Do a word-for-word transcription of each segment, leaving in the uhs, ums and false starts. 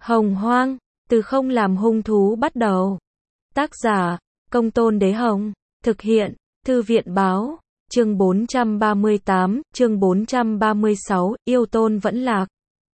Hồng Hoang, từ không làm hung thú bắt đầu. Tác giả, Công Tôn Đế Hồng. Thực hiện, Thư viện Báo. Chương bốn trăm ba mươi tám, chương bốn trăm ba mươi sáu, yêu tôn vẫn lạc.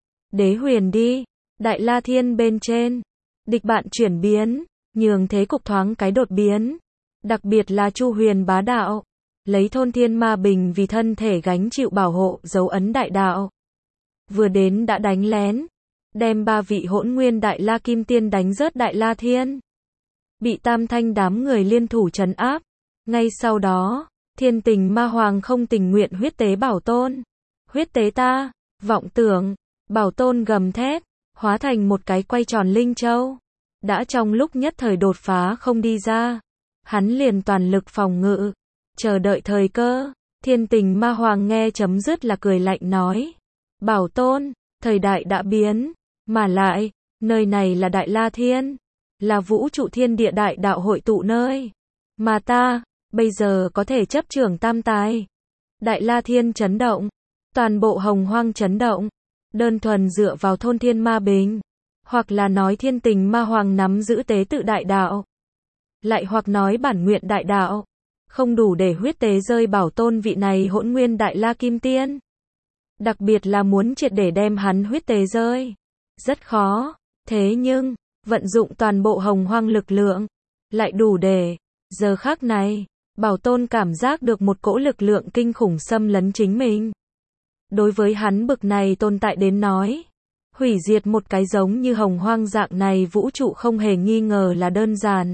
Đế huyền đi, Đại La Thiên bên trên. Địch bạn chuyển biến, nhường thế cục thoáng cái đột biến. Đặc biệt là Chu Huyền bá đạo. Lấy thôn thiên ma bình vì thân thể gánh chịu bảo hộ dấu ấn đại đạo. Vừa đến đã đánh lén. Đem ba vị hỗn nguyên Đại La Kim Tiên đánh rớt Đại La Thiên. Bị tam thanh đám người liên thủ trấn áp. Ngay sau đó, thiên tình ma hoàng không tình nguyện huyết tế bảo tôn. Huyết tế ta, vọng tưởng, bảo tôn gầm thét, hóa thành một cái quay tròn linh châu. Đã trong lúc nhất thời đột phá không đi ra. Hắn liền toàn lực phòng ngự, chờ đợi thời cơ. Thiên tình ma hoàng nghe chấm dứt là cười lạnh nói. Bảo tôn, thời đại đã biến, mà lại, nơi này là Đại La Thiên, là vũ trụ thiên địa đại đạo hội tụ nơi. Mà ta, bây giờ có thể chấp trưởng tam tài. Đại La Thiên chấn động, toàn bộ hồng hoang chấn động, đơn thuần dựa vào thôn thiên ma bình, hoặc là nói thiên tình ma hoàng nắm giữ tế tự đại đạo, lại hoặc nói bản nguyện đại đạo, không đủ để huyết tế rơi bảo tôn vị này hỗn nguyên Đại La Kim Tiên. Đặc biệt là muốn triệt để đem hắn huyết tế rơi. Rất khó, thế nhưng, vận dụng toàn bộ hồng hoang lực lượng, lại đủ để, giờ khắc này, bảo tôn cảm giác được một cỗ lực lượng kinh khủng xâm lấn chính mình. Đối với hắn bực này tồn tại đến nói, hủy diệt một cái giống như hồng hoang dạng này vũ trụ không hề nghi ngờ là đơn giản.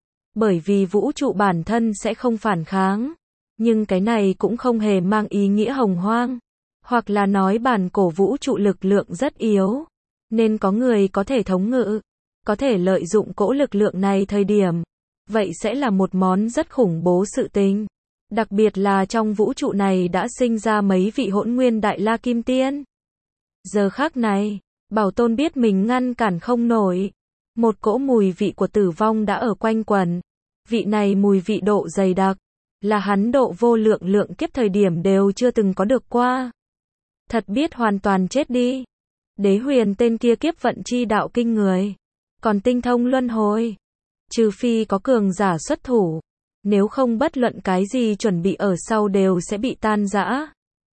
Bởi vì vũ trụ bản thân sẽ không phản kháng, nhưng cái này cũng không hề mang ý nghĩa hồng hoang, hoặc là nói bản cổ vũ trụ lực lượng rất yếu, nên có người có thể thống ngự, có thể lợi dụng cỗ lực lượng này thời điểm, vậy sẽ là một món rất khủng bố sự tình. Đặc biệt là trong vũ trụ này đã sinh ra mấy vị hỗn nguyên Đại La Kim Tiên. Giờ khắc này, bảo tôn biết mình ngăn cản không nổi. Một cỗ mùi vị của tử vong đã ở quanh quẩn. Vị này mùi vị độ dày đặc, là hắn độ vô lượng lượng kiếp thời điểm đều chưa từng có được qua. Thật biết hoàn toàn chết đi. Đế huyền tên kia kiếp vận chi đạo kinh người, còn tinh thông luân hồi. Trừ phi có cường giả xuất thủ, nếu không bất luận cái gì chuẩn bị ở sau đều sẽ bị tan rã.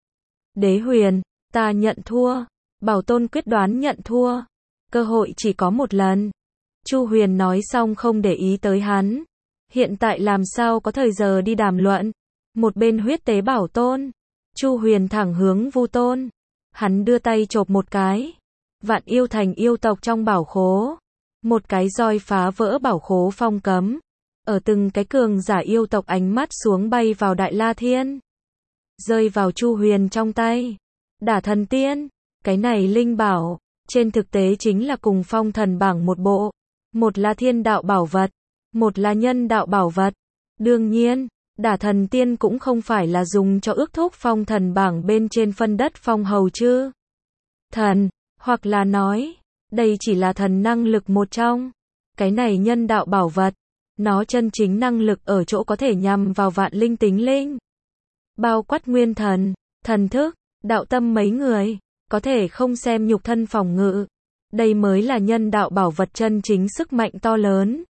Đế huyền, ta nhận thua. Bảo tôn quyết đoán nhận thua. Cơ hội chỉ có một lần. Chu Huyền nói xong không để ý tới hắn. Hiện tại làm sao có thời giờ đi đàm luận. Một bên huyết tế bảo tôn, Chu Huyền thẳng hướng Vu Tôn. Hắn đưa tay chộp một cái. Vạn yêu thành yêu tộc trong bảo khố. Một cái roi phá vỡ bảo khố phong cấm. Ở từng cái cường giả yêu tộc ánh mắt xuống bay vào Đại La Thiên. Rơi vào Chu Huyền trong tay. Đả thần tiên. Cái này linh bảo, trên thực tế chính là cùng phong thần bảng một bộ. Một là thiên đạo bảo vật, một là nhân đạo bảo vật. Đương nhiên, đả thần tiên cũng không phải là dùng cho ước thúc phong thần bảng bên trên phân đất phong hầu chứ. Thần, hoặc là nói, đây chỉ là thần năng lực một trong. Cái này nhân đạo bảo vật, nó chân chính năng lực ở chỗ có thể nhằm vào vạn linh tính linh. Bao quát nguyên thần, thần thức, đạo tâm mấy người, có thể không xem nhục thân phòng ngự. Đây mới là nhân đạo bảo vật chân chính sức mạnh to lớn.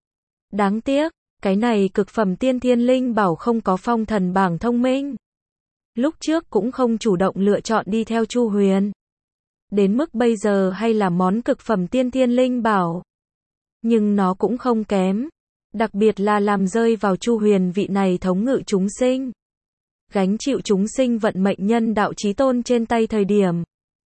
Đáng tiếc, cái này cực phẩm tiên thiên linh bảo không có phong thần bảng thông minh. Lúc trước cũng không chủ động lựa chọn đi theo Chu Huyền. Đến mức bây giờ hay là món cực phẩm tiên thiên linh bảo. Nhưng nó cũng không kém. Đặc biệt là làm rơi vào Chu Huyền vị này thống ngự chúng sinh. Gánh chịu chúng sinh vận mệnh nhân đạo chí tôn trên tay thời điểm.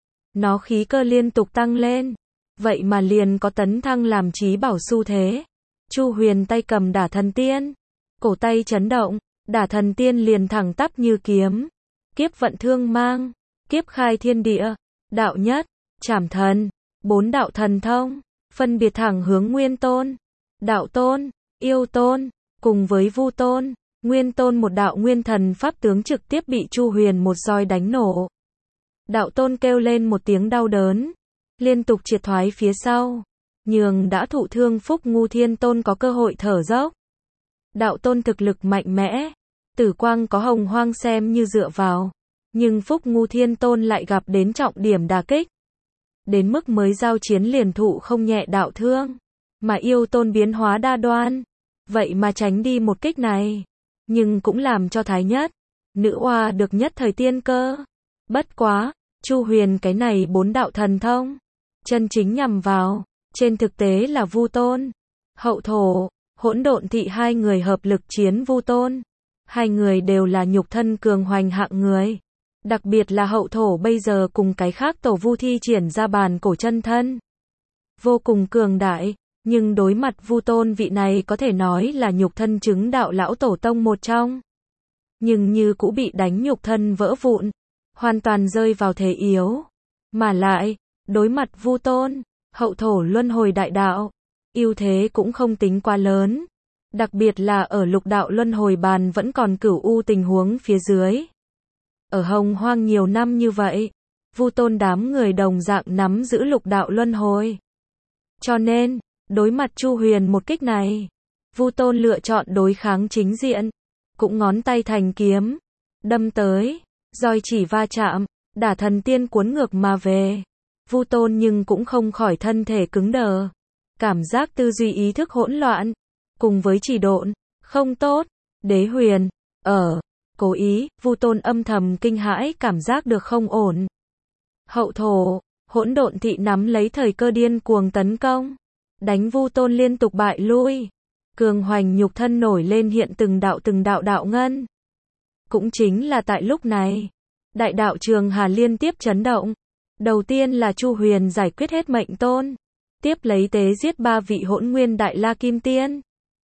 Nó khí cơ liên tục tăng lên. Vậy mà liền có tấn thăng làm chí bảo xu thế. Chu Huyền tay cầm đả thần tiên. Cổ tay chấn động. Đả thần tiên liền thẳng tắp như kiếm. Kiếp vận thương mang. Kiếp khai thiên địa. Đạo nhất. Trảm thần. Bốn đạo thần thông. Phân biệt thẳng hướng nguyên tôn. Đạo tôn. Yêu tôn. Cùng với Vu Tôn. Nguyên tôn một đạo nguyên thần pháp tướng trực tiếp bị Chu Huyền một roi đánh nổ. Đạo tôn kêu lên một tiếng đau đớn. Liên tục triệt thoái phía sau. Nhường đã thụ thương Phúc Ngu Thiên Tôn có cơ hội thở dốc. Đạo tôn thực lực mạnh mẽ. Tử quang có hồng hoang xem như dựa vào. Nhưng Phúc Ngu Thiên Tôn lại gặp đến trọng điểm đả kích. đến mức mới giao chiến liền thụ không nhẹ đạo thương, mà yêu tôn biến hóa đa đoan, vậy mà tránh đi một kích này, nhưng cũng làm cho Thái Nhất, nữ oa được nhất thời tiên cơ. Bất quá, Chu Huyền cái này bốn đạo thần thông, chân chính nhằm vào, trên thực tế là Vu Tôn, Hậu Thổ, Hỗn Độn Thị hai người hợp lực chiến Vu Tôn. Hai người đều là nhục thân cường hoành hạng người. Đặc biệt là Hậu Thổ bây giờ cùng cái khác tổ Vu thi triển ra bàn cổ chân thân. Vô cùng cường đại, nhưng đối mặt Vu Tôn vị này có thể nói là nhục thân chứng đạo lão tổ tông một trong. Nhưng như cũ bị đánh nhục thân vỡ vụn, hoàn toàn rơi vào thế yếu. Mà lại, đối mặt Vu Tôn, Hậu Thổ luân hồi đại đạo, ưu thế cũng không tính quá lớn. Đặc biệt là ở lục đạo luân hồi bàn vẫn còn cửu u tình huống phía dưới. Ở Hồng Hoang nhiều năm như vậy, Vu Tôn đám người đồng dạng nắm giữ lục đạo luân hồi. Cho nên, đối mặt Chu Huyền một kích này, Vu Tôn lựa chọn đối kháng chính diện, cũng ngón tay thành kiếm, đâm tới, roi chỉ va chạm, đả thần tiên cuốn ngược mà về. Vu Tôn nhưng cũng không khỏi thân thể cứng đờ, cảm giác tư duy ý thức hỗn loạn, cùng với chỉ độn, không tốt. Đế Huyền, ở, cố ý, Vu Tôn âm thầm kinh hãi cảm giác được không ổn. Hậu Thổ, Hỗn Độn Thị nắm lấy thời cơ điên cuồng tấn công, đánh Vu Tôn liên tục bại lui. Cường hoành nhục thân nổi lên hiện từng đạo từng đạo đạo ngân. Cũng chính là tại lúc này, đại đạo Trường Hà liên tiếp chấn động. Đầu tiên là Chu Huyền giải quyết hết mệnh tôn, tiếp lấy tế giết ba vị Hỗn Nguyên Đại La Kim Tiên.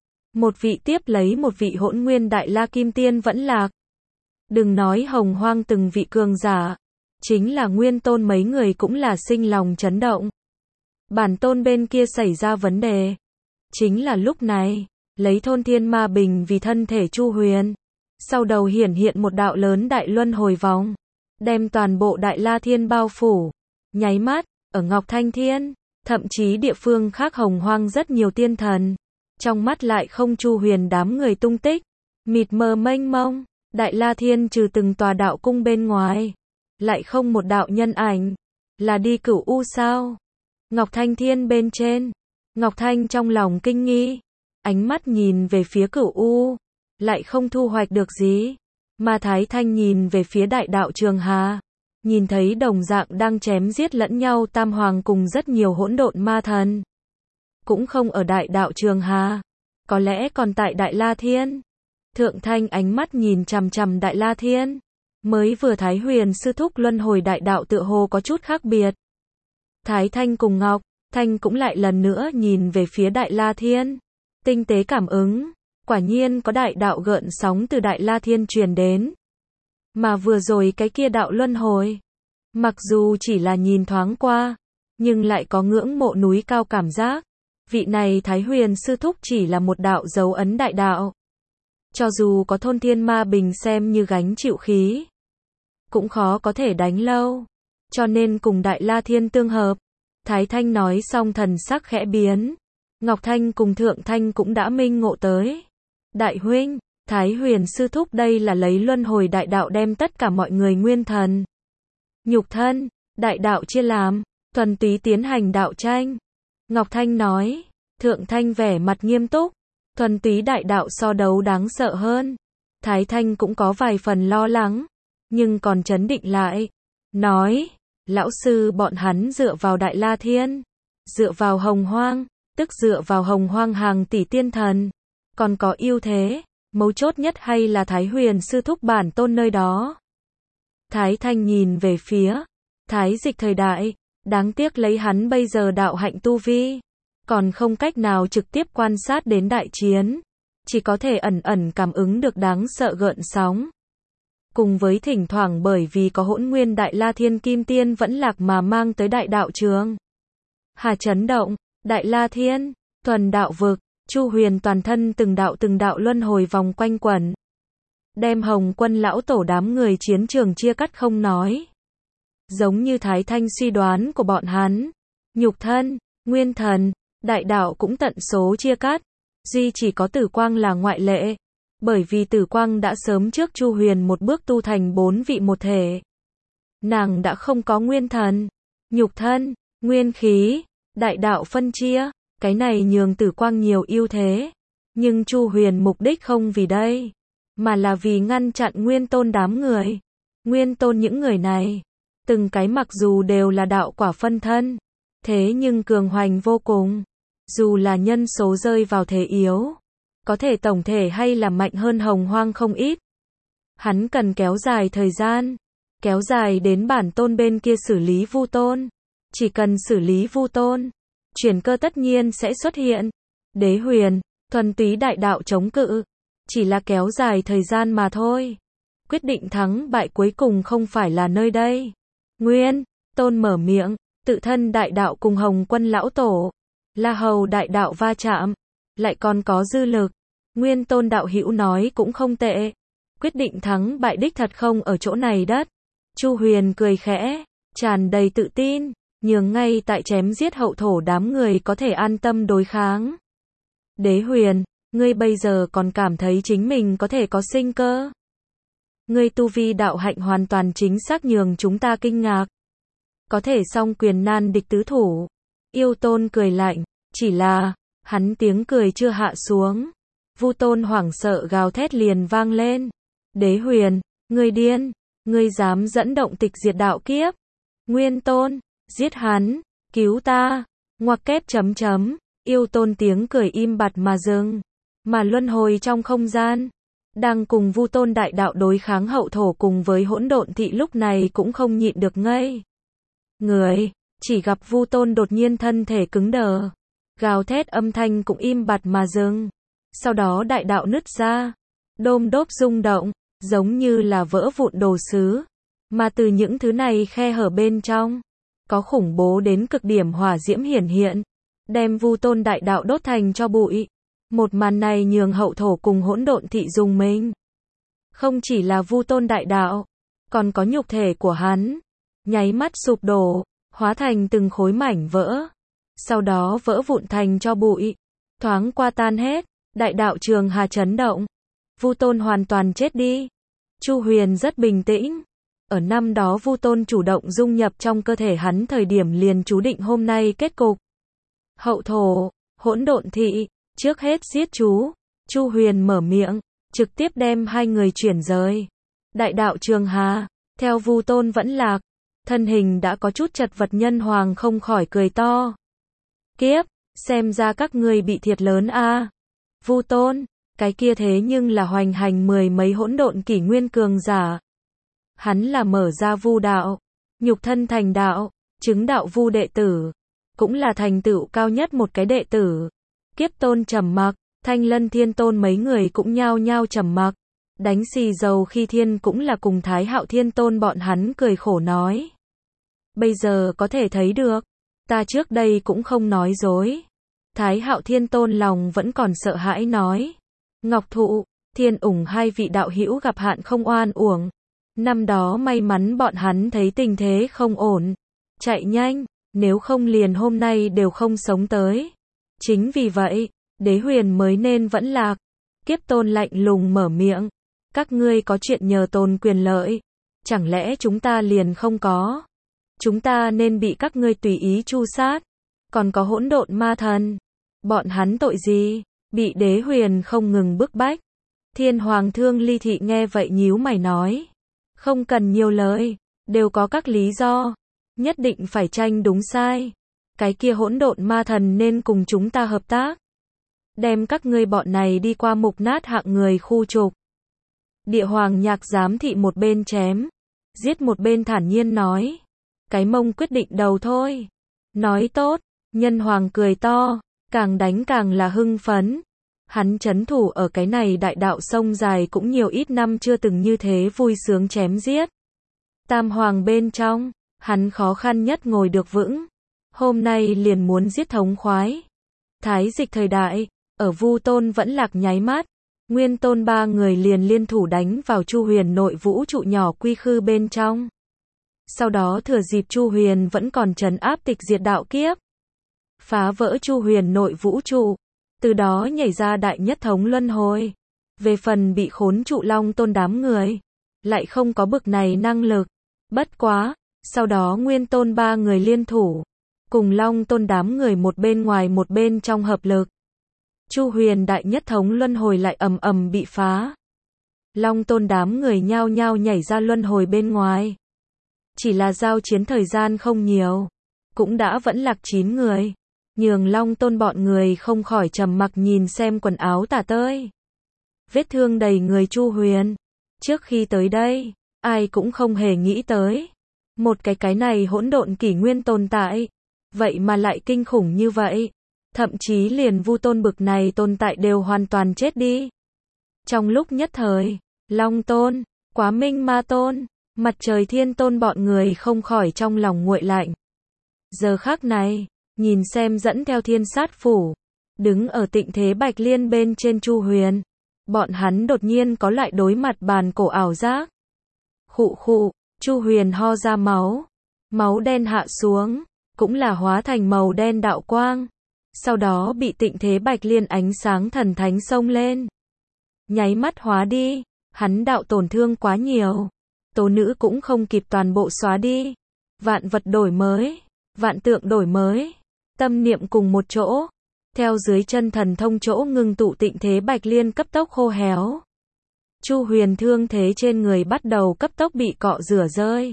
Một vị tiếp lấy một vị Hỗn Nguyên Đại La Kim Tiên vẫn lạc. Đừng nói Hồng Hoang từng vị cường giả, chính là Nguyên Tôn mấy người cũng là sinh lòng chấn động. Bản tôn bên kia xảy ra vấn đề. Chính là lúc này, lấy thôn thiên ma bình vì thân thể Chu Huyền, sau đầu hiển hiện một đạo lớn đại luân hồi vòng, đem toàn bộ Đại La Thiên bao phủ. Nháy mắt, ở Ngọc Thanh Thiên, thậm chí địa phương khác Hồng Hoang rất nhiều tiên thần, trong mắt lại không Chu Huyền đám người tung tích, mịt mờ mênh mông. Đại La Thiên trừ từng tòa đạo cung bên ngoài, lại không một đạo nhân ảnh, là đi Cửu U sao? Ngọc Thanh Thiên bên trên, Ngọc Thanh trong lòng kinh nghi, ánh mắt nhìn về phía Cửu U, lại không thu hoạch được gì, mà Thái Thanh nhìn về phía đại đạo Trường Hà, nhìn thấy đồng dạng đang chém giết lẫn nhau Tam Hoàng cùng rất nhiều hỗn độn ma thần, cũng không ở đại đạo Trường Hà, có lẽ còn tại Đại La Thiên. Thượng Thanh ánh mắt nhìn chằm chằm Đại La Thiên, mới vừa Thái Huyền sư thúc luân hồi đại đạo tựa hồ có chút khác biệt. Thái Thanh cùng Ngọc Thanh cũng lại lần nữa nhìn về phía Đại La Thiên, tinh tế cảm ứng, quả nhiên có đại đạo gợn sóng từ Đại La Thiên truyền đến. Mà vừa rồi cái kia đạo luân hồi, mặc dù chỉ là nhìn thoáng qua, nhưng lại có ngưỡng mộ núi cao cảm giác. Vị này Thái Huyền sư thúc chỉ là một đạo dấu ấn đại đạo. Cho dù có thôn thiên ma bình xem như gánh chịu khí, cũng khó có thể đánh lâu. Cho nên cùng Đại La Thiên tương hợp. Thái Thanh nói xong thần sắc khẽ biến. Ngọc Thanh cùng Thượng Thanh cũng đã minh ngộ tới. Đại huynh, Thái Huyền sư thúc đây là lấy luân hồi đại đạo đem tất cả mọi người nguyên thần, nhục thân, đại đạo chia làm, thuần túy tiến hành đạo tranh. Ngọc Thanh nói. Thượng Thanh vẻ mặt nghiêm túc. Thuần túy đại đạo so đấu đáng sợ hơn. Thái Thanh cũng có vài phần lo lắng, nhưng còn trấn định lại. Nói, lão sư bọn hắn dựa vào Đại La Thiên, dựa vào Hồng Hoang, tức dựa vào Hồng Hoang hàng tỷ tiên thần, còn có ưu thế, mấu chốt nhất hay là Thái Huyền sư thúc bản tôn nơi đó. Thái Thanh nhìn về phía Thái Dịch thời đại, đáng tiếc lấy hắn bây giờ đạo hạnh tu vi, còn không cách nào trực tiếp quan sát đến đại chiến, chỉ có thể ẩn ẩn cảm ứng được đáng sợ gợn sóng. Cùng với thỉnh thoảng bởi vì có Hỗn Nguyên Đại La Thiên Kim Tiên vẫn lạc mà mang tới đại đạo Trường Hà chấn động. Đại La Thiên, thuần đạo vực, Chu Huyền toàn thân từng đạo từng đạo luân hồi vòng quanh quẩn, đem Hồng Quân lão tổ đám người chiến trường chia cắt không nói. Giống như Thái Thanh suy đoán của bọn hắn, nhục thân, nguyên thần, đại đạo cũng tận số chia cắt, duy chỉ có Tử Quang là ngoại lệ, bởi vì Tử Quang đã sớm trước Chu Huyền một bước tu thành bốn vị một thể. Nàng đã không có nguyên thần, nhục thân, nguyên khí, đại đạo phân chia, cái này nhường Tử Quang nhiều ưu thế. Nhưng Chu Huyền mục đích không vì đây, mà là vì ngăn chặn Nguyên Tôn đám người. Nguyên Tôn những người này, từng cái mặc dù đều là đạo quả phân thân, thế nhưng cường hoành vô cùng. Dù là nhân số rơi vào thế yếu, có thể tổng thể hay là mạnh hơn Hồng Hoang không ít. Hắn cần kéo dài thời gian, kéo dài đến bản tôn bên kia xử lý Vu Tôn. Chỉ cần xử lý Vu Tôn, chuyển cơ tất nhiên sẽ xuất hiện. Đế Huyền, thuần túy đại đạo chống cự, chỉ là kéo dài thời gian mà thôi. Quyết định thắng bại cuối cùng không phải là nơi đây. Nguyên Tôn mở miệng, tự thân đại đạo cùng Hồng Quân lão tổ, La Hầu đại đạo va chạm, lại còn có dư lực. Nguyên Tôn đạo hữu nói cũng không tệ. Quyết định thắng bại đích thật không ở chỗ này đất. Chu Huyền cười khẽ, tràn đầy tự tin, nhường ngay tại chém giết hậu thổ đám người có thể an tâm đối kháng. Đế Huyền, ngươi bây giờ còn cảm thấy chính mình có thể có sinh cơ? Ngươi tu vi đạo hạnh hoàn toàn chính xác nhường chúng ta kinh ngạc. Có thể song quyền nan địch tứ thủ. Yêu Tôn cười lạnh, chỉ là, hắn tiếng cười chưa hạ xuống. Vu Tôn hoảng sợ gào thét liền vang lên. Đế Huyền, ngươi điên, ngươi dám dẫn động tịch diệt đạo kiếp. Nguyên Tôn, giết hắn, cứu ta, ngoặc kép chấm chấm. Yêu Tôn tiếng cười im bặt mà dừng, mà luân hồi trong không gian. Đang cùng Vu Tôn đại đạo đối kháng hậu thổ cùng với hỗn độn thị lúc này cũng không nhịn được ngây người, chỉ gặp Vu Tôn đột nhiên thân thể cứng đờ, gào thét âm thanh cũng im bặt mà dừng. Sau đó đại đạo nứt ra, đôm đốp rung động, giống như là vỡ vụn đồ sứ, mà từ những thứ này khe hở bên trong, có khủng bố đến cực điểm hỏa diễm hiển hiện, đem Vu Tôn đại đạo đốt thành cho bụi. Một màn này nhường hậu thổ cùng hỗn độn thị dùng mình. Không chỉ là Vu Tôn đại đạo, còn có nhục thể của hắn, nháy mắt sụp đổ, hóa thành từng khối mảnh vỡ, sau đó vỡ vụn thành cho bụi, thoáng qua tan hết. Đại đạo trường hà chấn động, Vu Tôn hoàn toàn chết đi. Chu Huyền rất bình tĩnh. Ở năm đó Vu Tôn chủ động dung nhập trong cơ thể hắn thời điểm liền chú định hôm nay kết cục. Hậu thổ, hỗn độn thị, trước hết giết chú. Chu Huyền mở miệng, trực tiếp đem hai người chuyển rời. Đại đạo trường hà, theo Vu Tôn vẫn lạc, thân hình đã có chút chật vật Nhân Hoàng không khỏi cười to. Kiếp, xem ra các ngươi bị thiệt lớn a. À. Vu Tôn, cái kia thế nhưng là hoành hành mười mấy hỗn độn kỷ nguyên cường giả. Hắn là mở ra Vu đạo, nhục thân thành đạo, chứng đạo Vu đệ tử, cũng là thành tựu cao nhất một cái đệ tử. Kiếp Tôn trầm mặc, Thanh Lân Thiên Tôn mấy người cũng nhao nhao trầm mặc. Đánh xì dầu khi thiên cũng là cùng Thái Hạo Thiên Tôn bọn hắn cười khổ nói. Bây giờ có thể thấy được, ta trước đây cũng không nói dối. Thái Hạo Thiên Tôn lòng vẫn còn sợ hãi nói. Ngọc Thụ, Thiên Ủng hai vị đạo hữu gặp hạn không oan uổng. Năm đó may mắn bọn hắn thấy tình thế không ổn, chạy nhanh, nếu không liền hôm nay đều không sống tới. Chính vì vậy, Đế Huyền mới nên vẫn lạc. Kiếp Tôn lạnh lùng mở miệng. Các ngươi có chuyện nhờ tồn quyền lợi, chẳng lẽ chúng ta liền không có? Chúng ta nên bị các ngươi tùy ý tru sát. Còn có hỗn độn ma thần, bọn hắn tội gì? Bị Đế Huyền không ngừng bức bách. Thiên Hoàng Thương Ly Thị nghe vậy nhíu mày nói. Không cần nhiều lời, đều có các lý do. Nhất định phải tranh đúng sai. Cái kia hỗn độn ma thần nên cùng chúng ta hợp tác. Đem các ngươi bọn này đi qua mục nát hạng người khu trục. Địa Hoàng Nhạc Giám Thị một bên chém, giết một bên thản nhiên nói. Cái mông quyết định đầu thôi. Nói tốt, Nhân Hoàng cười to, càng đánh càng là hưng phấn. Hắn trấn thủ ở cái này đại đạo sông dài cũng nhiều ít năm chưa từng như thế vui sướng chém giết. Tam Hoàng bên trong, hắn khó khăn nhất ngồi được vững. Hôm nay liền muốn giết thống khoái. Thái dịch thời đại, ở Vu Tôn vẫn lạc nháy mắt. Nguyên Tôn ba người liền liên thủ đánh vào Chu Huyền nội vũ trụ nhỏ quy khư bên trong. Sau đó thừa dịp Chu Huyền vẫn còn trấn áp tịch diệt đạo kiếp, phá vỡ Chu Huyền nội vũ trụ, từ đó nhảy ra đại nhất thống luân hồi. Về phần bị khốn trụ Long Tôn đám người, lại không có bực này năng lực. Bất quá, sau đó Nguyên Tôn ba người liên thủ, cùng Long Tôn đám người một bên ngoài một bên trong hợp lực. Chu Huyền đại nhất thống luân hồi lại ầm ầm bị phá. Long Tôn đám người nhao nhao nhảy ra luân hồi bên ngoài. Chỉ là giao chiến thời gian không nhiều, cũng đã vẫn lạc chín người, nhường Long Tôn bọn người không khỏi trầm mặc nhìn xem quần áo tả tơi, vết thương đầy người Chu Huyền. Trước khi tới đây, ai cũng không hề nghĩ tới, một cái cái này hỗn độn kỷ nguyên tồn tại, vậy mà lại kinh khủng như vậy, thậm chí liền Vu Tôn bực này tồn tại đều hoàn toàn chết đi. Trong lúc nhất thời, Long Tôn, Quá Minh Ma Tôn, Mặt Trời Thiên Tôn bọn người không khỏi trong lòng nguội lạnh. Giờ khắc này, nhìn xem dẫn theo Thiên Sát Phủ, đứng ở Tịnh Thế Bạch Liên bên trên Chu Huyền, bọn hắn đột nhiên có lại đối mặt bàn cổ ảo giác. Khụ khụ, Chu Huyền ho ra máu, máu đen hạ xuống, cũng là hóa thành màu đen đạo quang, sau đó bị Tịnh Thế Bạch Liên ánh sáng thần thánh xông lên, nháy mắt hóa đi. Hắn đạo tổn thương quá nhiều, tố nữ cũng không kịp toàn bộ xóa đi. Vạn vật đổi mới, vạn tượng đổi mới, tâm niệm cùng một chỗ, theo dưới chân thần thông chỗ ngưng tụ Tịnh Thế Bạch Liên cấp tốc khô héo. Chu Huyền thương thế trên người bắt đầu cấp tốc bị cọ rửa rơi.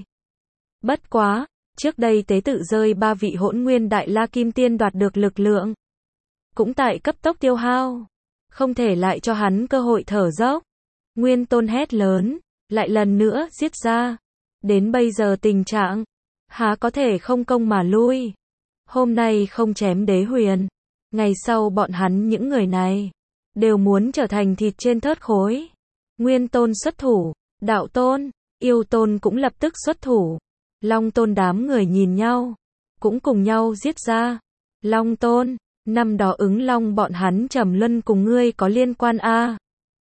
Bất quá, trước đây tế tự rơi ba vị hỗn nguyên đại la kim tiên đoạt được lực lượng, cũng tại cấp tốc tiêu hao, không thể lại cho hắn cơ hội thở dốc. Nguyên Tôn hét lớn, lại lần nữa giết ra. Đến bây giờ tình trạng, há có thể không công mà lui. Hôm nay không chém Đế Huyền, ngày sau bọn hắn những người này đều muốn trở thành thịt trên thớt khối. Nguyên Tôn xuất thủ, Đạo Tôn, Yêu Tôn cũng lập tức xuất thủ. Long Tôn đám người nhìn nhau, cũng cùng nhau giết ra. Long Tôn, năm đó ứng long bọn hắn trầm luân cùng ngươi có liên quan a? À?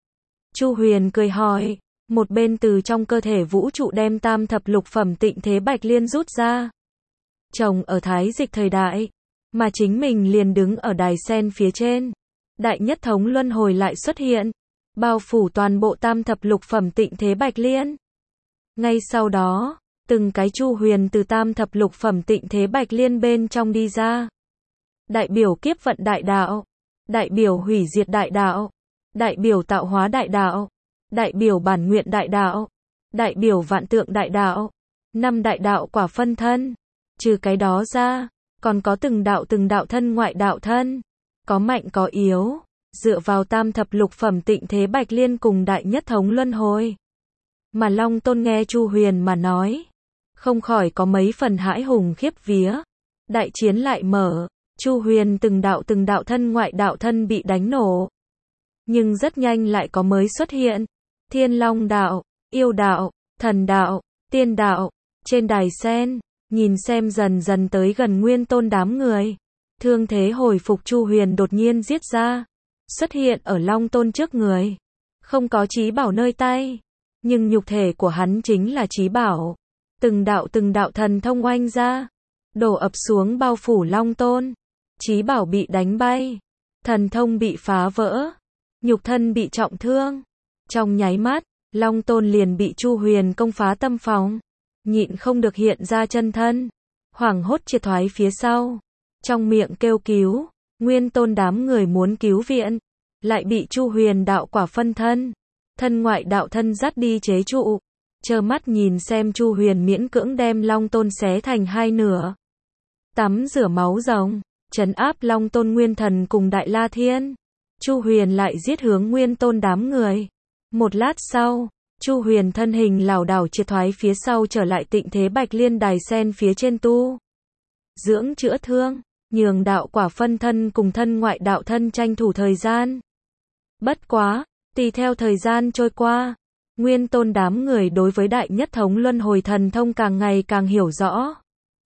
Chu Huyền cười hỏi, một bên từ trong cơ thể vũ trụ đem tam thập lục phẩm Tịnh Thế Bạch Liên rút ra. Trồng ở Thái Dịch thời đại, mà chính mình liền đứng ở đài sen phía trên. Đại nhất thống luân hồi lại xuất hiện, bao phủ toàn bộ tam thập lục phẩm Tịnh Thế Bạch Liên. Ngay sau đó, từng cái Chu Huyền từ tam thập lục phẩm Tịnh Thế Bạch Liên bên trong đi ra. Đại biểu kiếp vận đại đạo, đại biểu hủy diệt đại đạo, đại biểu tạo hóa đại đạo, đại biểu bản nguyện đại đạo, đại biểu vạn tượng đại đạo, năm đại đạo quả phân thân. Trừ cái đó ra, còn có từng đạo từng đạo thân ngoại đạo thân, có mạnh có yếu, dựa vào tam thập lục phẩm Tịnh Thế Bạch Liên cùng đại nhất thống luân hồi. Mà Long Tôn nghe Chu Huyền mà nói, không khỏi có mấy phần hãi hùng khiếp vía. Đại chiến lại mở, Chu Huyền từng đạo từng đạo thân ngoại đạo thân bị đánh nổ. Nhưng rất nhanh lại có mới xuất hiện. Thiên Long đạo, Yêu đạo, Thần đạo, Tiên đạo, trên đài sen, nhìn xem dần dần tới gần Nguyên Tôn đám người. Thương thế hồi phục Chu Huyền đột nhiên giết ra, xuất hiện ở Long Tôn trước người. Không có chí bảo nơi tay, nhưng nhục thể của hắn chính là chí bảo. Từng đạo từng đạo thần thông oanh ra, đổ ập xuống bao phủ Long Tôn. Chí bảo bị đánh bay, thần thông bị phá vỡ, nhục thân bị trọng thương. Trong nháy mắt, Long Tôn liền bị Chu Huyền công phá tâm phòng, nhịn không được hiện ra chân thân, hoảng hốt triệt thoái phía sau, trong miệng kêu cứu. Nguyên Tôn đám người muốn cứu viện, lại bị Chu Huyền đạo quả phân thân, thân ngoại đạo thân dắt đi chế trụ, trơ mắt nhìn xem Chu Huyền miễn cưỡng đem Long Tôn xé thành hai nửa. Tắm rửa máu rồng, trấn áp Long Tôn Nguyên Thần cùng Đại La Thiên. Chu Huyền lại giết hướng Nguyên Tôn đám người. Một lát sau, Chu Huyền thân hình lảo đảo triệt thoái phía sau trở lại Tịnh Thế Bạch Liên đài sen phía trên tu dưỡng chữa thương, nhường đạo quả phân thân cùng thân ngoại đạo thân tranh thủ thời gian. Bất quá, tùy theo thời gian trôi qua, Nguyên Tôn đám người đối với đại nhất thống luân hồi thần thông càng ngày càng hiểu rõ.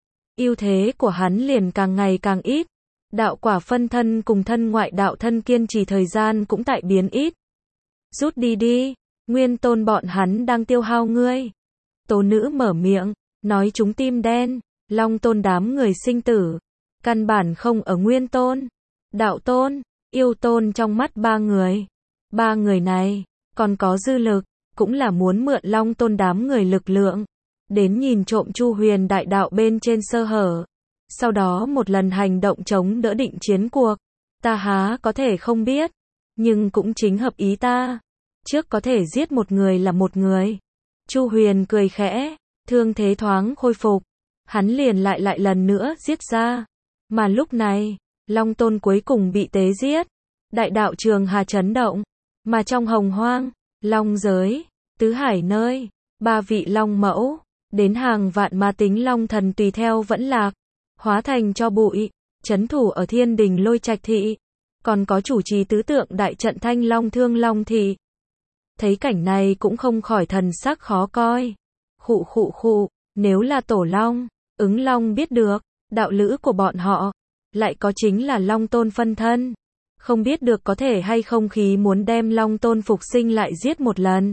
Ưu thế của hắn liền càng ngày càng ít. Đạo quả phân thân cùng thân ngoại đạo thân kiên trì thời gian cũng tại biến ít. Rút đi đi, Nguyên Tôn bọn hắn đang tiêu hao ngươi. Tố nữ mở miệng, nói chúng tim đen, Long Tôn đám người sinh tử, căn bản không ở Nguyên Tôn, Đạo Tôn, Yêu Tôn trong mắt ba người. Ba người này, còn có dư lực, cũng là muốn mượn Long Tôn đám người lực lượng, đến nhìn trộm Chu Huyền đại đạo bên trên sơ hở, sau đó một lần hành động chống đỡ định chiến cuộc. Ta há có thể không biết, nhưng cũng chính hợp ý ta. Trước có thể giết một người là một người. Chu Huyền cười khẽ, thương thế thoáng khôi phục, hắn liền lại lại lần nữa giết ra. Mà lúc này, Long Tôn cuối cùng bị tế giết. Đại đạo Trường Hà chấn động, mà trong hồng hoang, Long giới, tứ hải nơi, ba vị Long mẫu, đến hàng vạn ma tính Long thần tùy theo vẫn lạc, hóa thành cho bụi, trấn thủ ở Thiên Đình Lôi Trạch thị, còn có chủ trì tứ tượng đại trận Thanh Long Thương Long thị. Thấy cảnh này cũng không khỏi thần sắc khó coi. Khụ khụ khụ, nếu là Tổ Long, Ứng Long biết được, đạo lữ của bọn họ, lại có chính là Long Tôn phân thân. Không biết được có thể hay không khí muốn đem Long Tôn phục sinh lại giết một lần.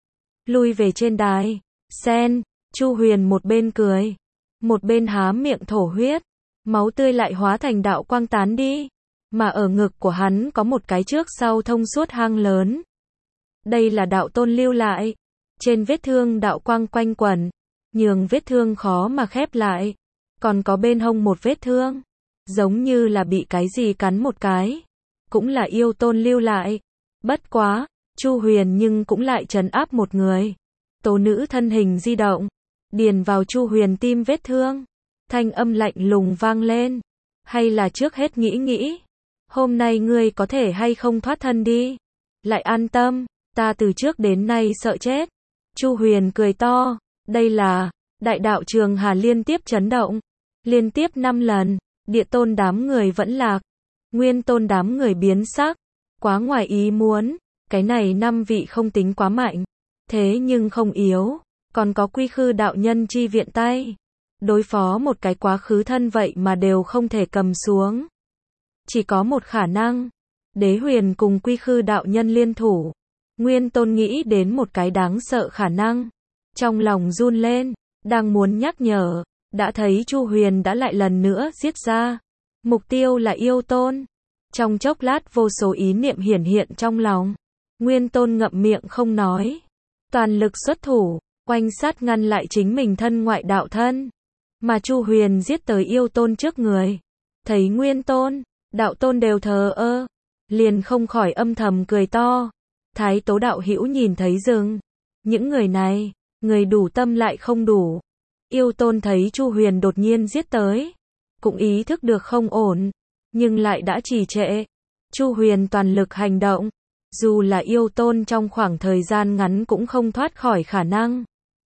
Lui về trên đài, sen, Chu Huyền một bên cười, một bên há miệng thổ huyết, máu tươi lại hóa thành đạo quang tán đi, mà ở ngực của hắn có một cái trước sau thông suốt hang lớn. Đây là đạo tôn lưu lại, trên vết thương đạo quang quanh quẩn, nhường vết thương khó mà khép lại, còn có bên hông một vết thương, giống như là bị cái gì cắn một cái, cũng là yêu tôn lưu lại. Bất quá, Chu Huyền nhưng cũng lại trấn áp một người. Tố nữ thân hình di động, điền vào Chu Huyền tim vết thương, thanh âm lạnh lùng vang lên. Hay là trước hết nghĩ nghĩ, hôm nay ngươi có thể hay không thoát thân đi. Lại an tâm, ta từ trước đến nay sợ chết. Chu Huyền cười to, đây là, đại đạo Trường Hà liên tiếp chấn động, liên tiếp năm lần, địa tôn đám người vẫn lạc, nguyên tôn đám người biến sắc, quá ngoài ý muốn, cái này năm vị không tính quá mạnh, thế nhưng không yếu, còn có Quy Khư đạo nhân chi viện tay, đối phó một cái quá khứ thân vậy mà đều không thể cầm xuống. Chỉ có một khả năng, Đế Huyền cùng Quy Khư đạo nhân liên thủ. Nguyên tôn nghĩ đến một cái đáng sợ khả năng, trong lòng run lên, đang muốn nhắc nhở, đã thấy Chu Huyền đã lại lần nữa giết ra. Mục tiêu là yêu tôn. Trong chốc lát vô số ý niệm hiển hiện trong lòng. Nguyên tôn ngậm miệng không nói, toàn lực xuất thủ, oanh sát ngăn lại chính mình thân ngoại đạo thân. Mà Chu Huyền giết tới yêu tôn trước người, thấy Nguyên tôn, đạo tôn đều thờ ơ, liền không khỏi âm thầm cười to. Thái Tố đạo hữu nhìn thấy rừng, những người này, người đủ tâm lại không đủ. Yêu tôn thấy Chu Huyền đột nhiên giết tới, cũng ý thức được không ổn, nhưng lại đã trì trệ. Chu Huyền toàn lực hành động, dù là yêu tôn trong khoảng thời gian ngắn cũng không thoát khỏi khả năng.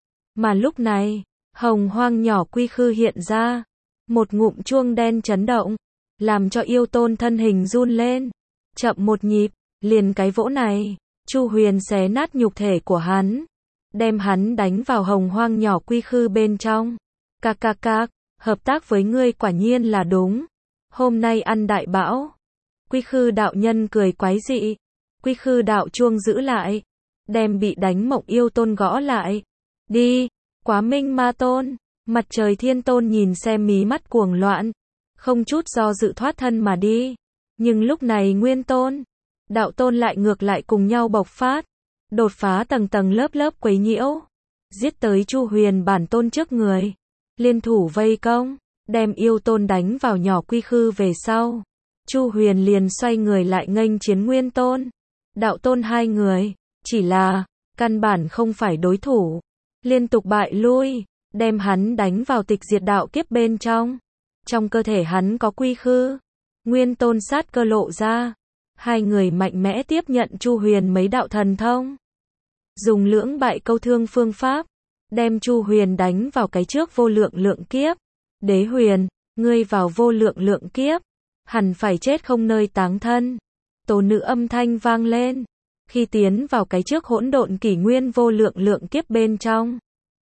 Mà lúc này, hồng hoang nhỏ Quy Khư hiện ra, một ngụm chuông đen chấn động, làm cho yêu tôn thân hình run lên, chậm một nhịp, liền cái vỗ này, Chu Huyền xé nát nhục thể của hắn, đem hắn đánh vào hồng hoang nhỏ Quy Khư bên trong. Cạc cạc cạc, hợp tác với ngươi quả nhiên là đúng. Hôm nay ăn đại bão. Quy Khư đạo nhân cười quái dị. Quy Khư đạo chuông giữ lại, đem bị đánh mộng yêu tôn gõ lại. Đi, Quá Minh ma tôn, Mặt Trời Thiên tôn nhìn xem mí mắt cuồng loạn, không chút do dự thoát thân mà đi. Nhưng lúc này Nguyên tôn, đạo tôn lại ngược lại cùng nhau bộc phát, đột phá tầng tầng lớp lớp quấy nhiễu, giết tới Chu Huyền bản tôn trước người, liên thủ vây công, đem yêu tôn đánh vào nhỏ Quy Khư về sau. Chu Huyền liền xoay người lại nghênh chiến Nguyên tôn, đạo tôn hai người, chỉ là, căn bản không phải đối thủ, liên tục bại lui, đem hắn đánh vào tịch diệt đạo kiếp bên trong. Trong cơ thể hắn có Quy Khư, Nguyên tôn sát cơ lộ ra, hai người mạnh mẽ tiếp nhận Chu Huyền mấy đạo thần thông, dùng lưỡng bại câu thương phương pháp, đem Chu Huyền đánh vào cái trước vô lượng lượng kiếp. Đế Huyền, ngươi vào vô lượng lượng kiếp, hẳn phải chết không nơi táng thân. Tố nữ âm thanh vang lên, khi tiến vào cái trước hỗn độn kỷ nguyên vô lượng lượng kiếp bên trong,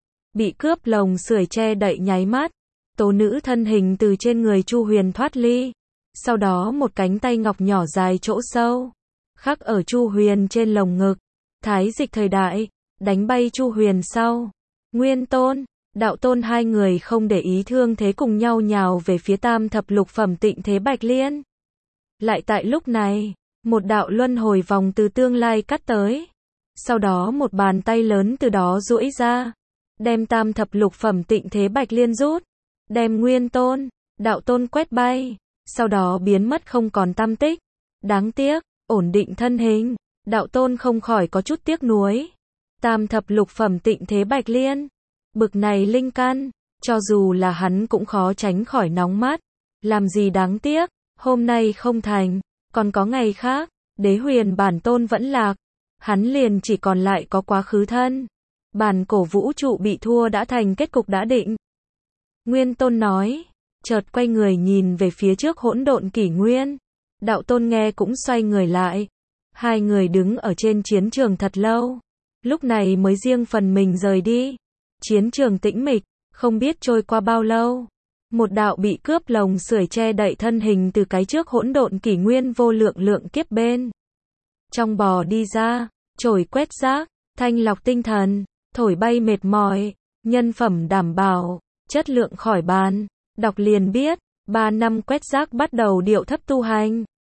bị cướp lồng sưởi che đậy nháy mắt, tố nữ thân hình từ trên người Chu Huyền thoát ly, sau đó một cánh tay ngọc nhỏ dài chỗ sâu, khắc ở Chu Huyền trên lồng ngực. Thái dịch thời đại, đánh bay Chu Huyền sau, Nguyên tôn, đạo tôn hai người không để ý thương thế cùng nhau nhào về phía tam thập lục phẩm tịnh thế Bạch Liên. Lại tại lúc này, một đạo luân hồi vòng từ tương lai cắt tới, sau đó một bàn tay lớn từ đó duỗi ra, đem tam thập lục phẩm tịnh thế Bạch Liên rút, đem Nguyên tôn, đạo tôn quét bay, sau đó biến mất không còn tăm tích. Đáng tiếc, ổn định thân hình, đạo tôn không khỏi có chút tiếc nuối. Tam thập lục phẩm tịnh thế bạch liên, bực này linh căn, cho dù là hắn cũng khó tránh khỏi nóng mắt. Làm gì đáng tiếc, hôm nay không thành, còn có ngày khác, đế huyền bản tôn vẫn lạc, hắn liền chỉ còn lại có quá khứ thân. Bản cổ vũ trụ bị thua đã thành kết cục đã định. Nguyên tôn nói, chợt quay người nhìn về phía trước hỗn độn kỷ nguyên. Đạo tôn nghe cũng xoay người lại. Hai người đứng ở trên chiến trường thật lâu, lúc này mới riêng phần mình rời đi. Chiến trường tĩnh mịch, không biết trôi qua bao lâu. Một đạo bị cướp lồng sưởi che đậy thân hình từ cái trước hỗn độn kỷ nguyên vô lượng lượng kiếp bên trong bò đi ra, chổi quét rác, thanh lọc tinh thần, thổi bay mệt mỏi, nhân phẩm đảm bảo, chất lượng khỏi bàn. Đọc liền biết, ba năm quét rác bắt đầu điệu thấp tu hành.